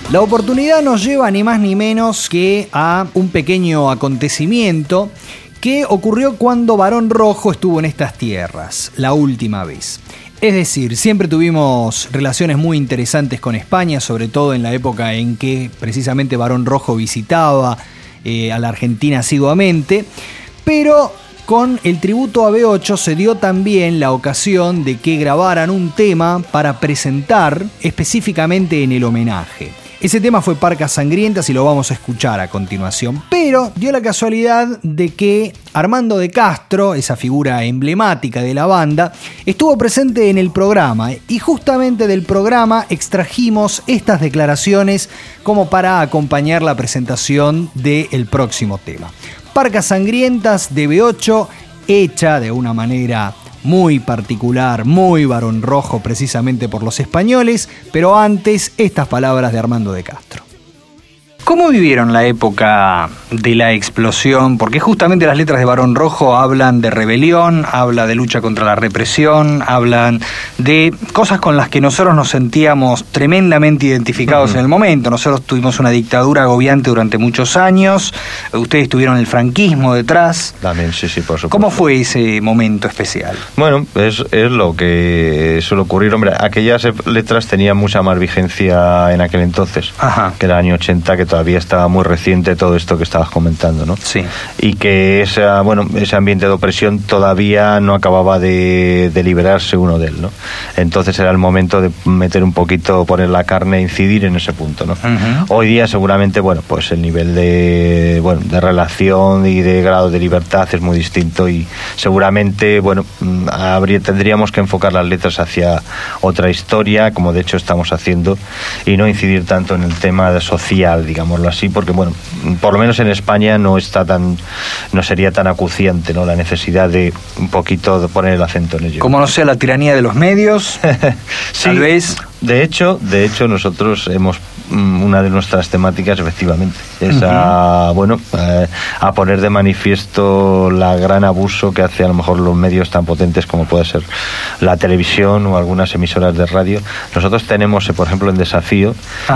La oportunidad nos lleva ni más ni menos que a un pequeño acontecimiento que ocurrió cuando Barón Rojo estuvo en estas tierras, la última vez. Es decir, siempre tuvimos relaciones muy interesantes con España, sobre todo en la época en que precisamente Barón Rojo visitaba a la Argentina asiduamente, pero con el tributo a B8 se dio también la ocasión de que grabaran un tema para presentar específicamente en el homenaje. Ese tema fue Parcas Sangrientas y lo vamos a escuchar a continuación, pero dio la casualidad de que Armando de Castro, esa figura emblemática de la banda, estuvo presente en el programa y justamente del programa extrajimos estas declaraciones como para acompañar la presentación del próximo tema. Parcas Sangrientas de B8, hecha de una manera muy particular, muy Barón Rojo precisamente por los españoles, pero antes estas palabras de Armando de Castro. ¿Cómo vivieron la época de la explosión? Porque justamente las letras de Barón Rojo hablan de rebelión, habla de lucha contra la represión, hablan de cosas con las que nosotros nos sentíamos tremendamente identificados en el momento. Nosotros tuvimos una dictadura agobiante durante muchos años, ustedes tuvieron el franquismo detrás. También, sí, por supuesto. ¿Cómo fue ese momento especial? Bueno, es lo que suele ocurrir. Hombre, aquellas letras tenían mucha más vigencia en aquel entonces, que era el año 80, que todavía estaba muy reciente todo esto que estabas comentando, ¿no? Sí. Y que ese ambiente de opresión todavía no acababa de liberarse uno de él, ¿no? Entonces era el momento de meter un poquito, poner la carne e incidir en ese punto, ¿no? Hoy día seguramente, pues el nivel de relación y de grado de libertad es muy distinto y seguramente, tendríamos que enfocar las letras hacia otra historia, como de hecho estamos haciendo, y no incidir tanto en el tema social, digamos así, porque por lo menos en España no sería tan acuciante, ¿no?, la necesidad de un poquito de poner el acento en ello. Como no sea la tiranía de los medios, sí, tal vez. De hecho nosotros hemos una de nuestras temáticas efectivamente es a poner de manifiesto la gran abuso que hace a lo mejor los medios tan potentes como puede ser la televisión o algunas emisoras de radio. Nosotros tenemos, por ejemplo, en Desafío,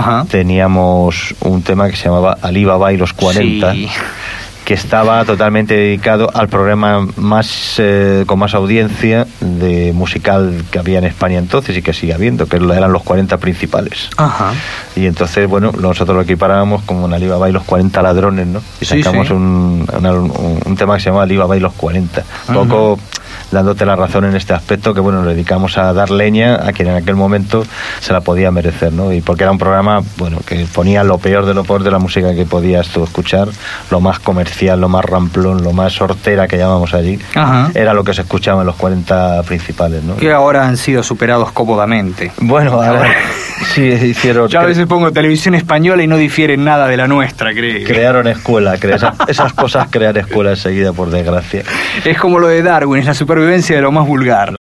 teníamos un tema que se llamaba Alibaba y los 40, sí, que estaba totalmente dedicado al programa con más audiencia de musical que había en España entonces y que sigue habiendo, que eran los 40 principales. Y entonces, nosotros lo equiparábamos como en Alibaba y los 40 ladrones, ¿no? Y sacamos un tema que se llama Alibaba y los 40. Un poco dándote la razón en este aspecto, que nos dedicamos a dar leña a quien en aquel momento se la podía merecer, ¿no? Y porque era un programa, que ponía lo peor de la música que podías tú escuchar, lo más comercial, lo más ramplón, lo más hortera que llamamos allí, era lo que se escuchaba en los 40 principales, ¿no? Que ahora han sido superados cómodamente. Ahora sí hicieron... Yo a veces pongo televisión española y no difieren nada de la nuestra, creo. Crearon escuela, esas cosas crean escuela enseguida, por desgracia. Es como lo de Darwin, es la supervivencia de lo más vulgar.